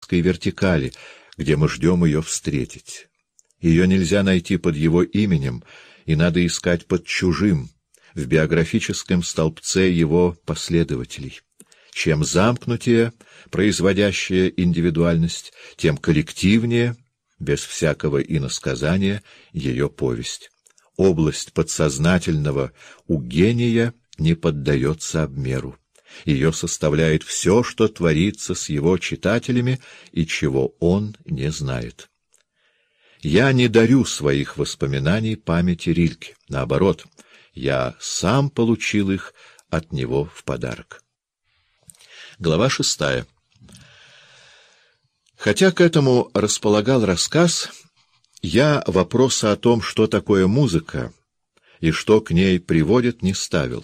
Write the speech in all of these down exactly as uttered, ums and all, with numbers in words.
географической вертикали, где мы ждем ее встретить. Ее нельзя найти под его именем, и надо искать под чужим, в биографическом столбце его последователей. Чем замкнутее производящая индивидуальность, тем коллективнее, без всякого иносказания, ее повесть. Область подсознательного у гения не поддается обмеру. Ее составляет все, что творится с его читателями и чего он не знает. Я не дарю своих воспоминаний памяти Рильке. Наоборот, я сам получил их от него в подарок. Глава шестая. Хотя к этому располагал рассказ, я вопроса о том, что такое музыка и что к ней приводит, не ставил.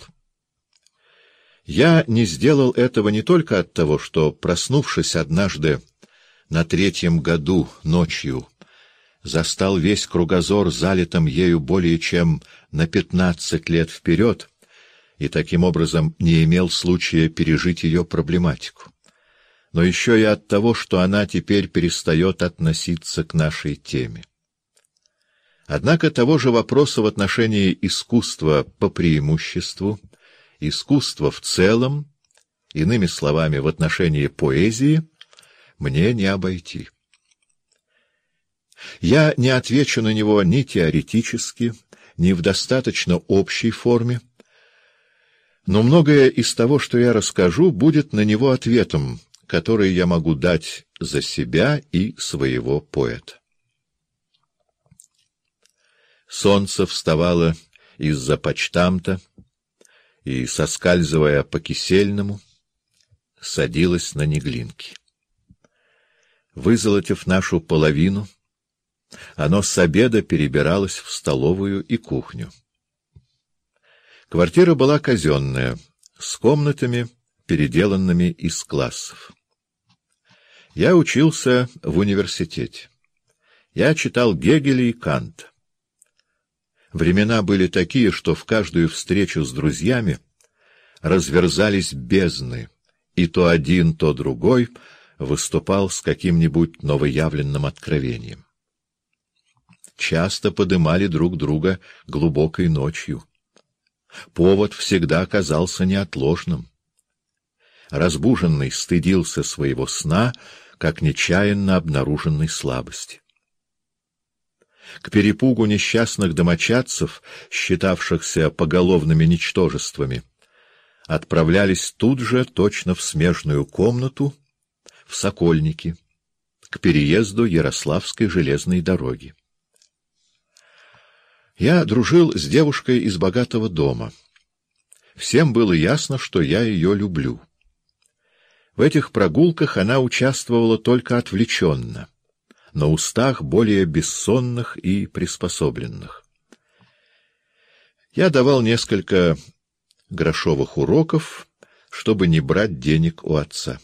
Я не сделал этого не только от того, что, проснувшись однажды на третьем году ночью, застал весь кругозор залитым ею более чем на пятнадцать лет вперед, и таким образом не имел случая пережить ее проблематику, но еще и от того, что она теперь перестает относиться к нашей теме. Однако того же вопроса в отношении искусства по преимуществу, искусства в целом, иными словами, в отношении поэзии, мне не обойти. Я не отвечу на него ни теоретически, ни в достаточно общей форме, но многое из того, что я расскажу, будет на него ответом, который я могу дать за себя и своего поэта. Солнце вставало из-за почтамта и, соскальзывая по Кисельному, садилось на Неглинки. Вызолотив нашу половину, оно с обеда перебиралось в столовую и кухню. Квартира была казенная, с комнатами, переделанными из классов. Я учился в университете. Я читал Гегеля и Канта. Времена были такие, что в каждую встречу с друзьями разверзались бездны, и то один, то другой выступал с каким-нибудь новоявленным откровением. Часто подымали друг друга глубокой ночью. Повод всегда казался неотложным. Разбуженный стыдился своего сна, как нечаянно обнаруженной слабости. К перепугу несчастных домочадцев, считавшихся поголовными ничтожествами, отправлялись тут же, точно в смежную комнату, в Сокольники, к переезду Ярославской железной дороги. Я дружил с девушкой из богатого дома. Всем было ясно, что я ее люблю. В этих прогулках она участвовала только отвлеченно, на устах более бессонных и приспособленных. Я давал несколько грошовых уроков, чтобы не брать денег у отца.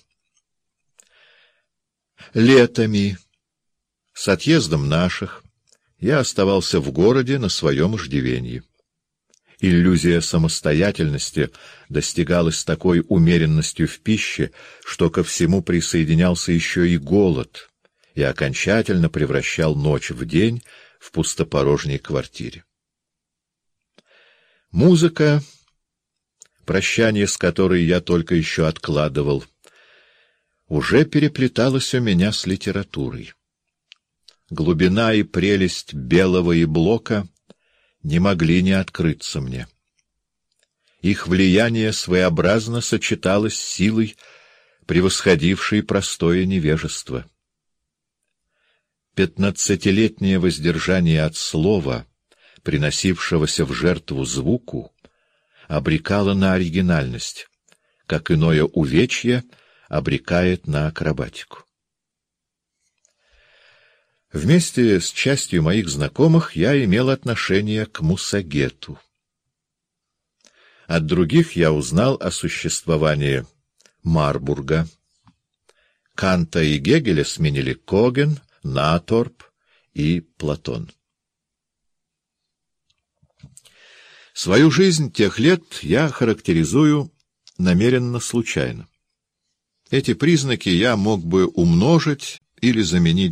Летами, с отъездом наших, я оставался в городе на своем иждивении. Иллюзия самостоятельности достигалась с такой умеренностью в пище, что ко всему присоединялся еще и голод, и окончательно превращал ночь в день в пустопорожней квартире. Музыка, прощание с которой я только еще откладывал, уже переплеталась у меня с литературой. Глубина и прелесть Белого и Блока не могли не открыться мне. Их влияние своеобразно сочеталось с силой, превосходившей простое невежество. Пятнадцатилетнее воздержание от слова, приносившегося в жертву звуку, обрекало на оригинальность, как иное увечье обрекает на акробатику. Вместе с частью моих знакомых я имел отношение к Муссагету. От других я узнал о существовании Марбурга. Канта и Гегеля сменили Коген, Наторп и Платон. Свою жизнь тех лет я характеризую намеренно случайно. Эти признаки я мог бы умножить или заменить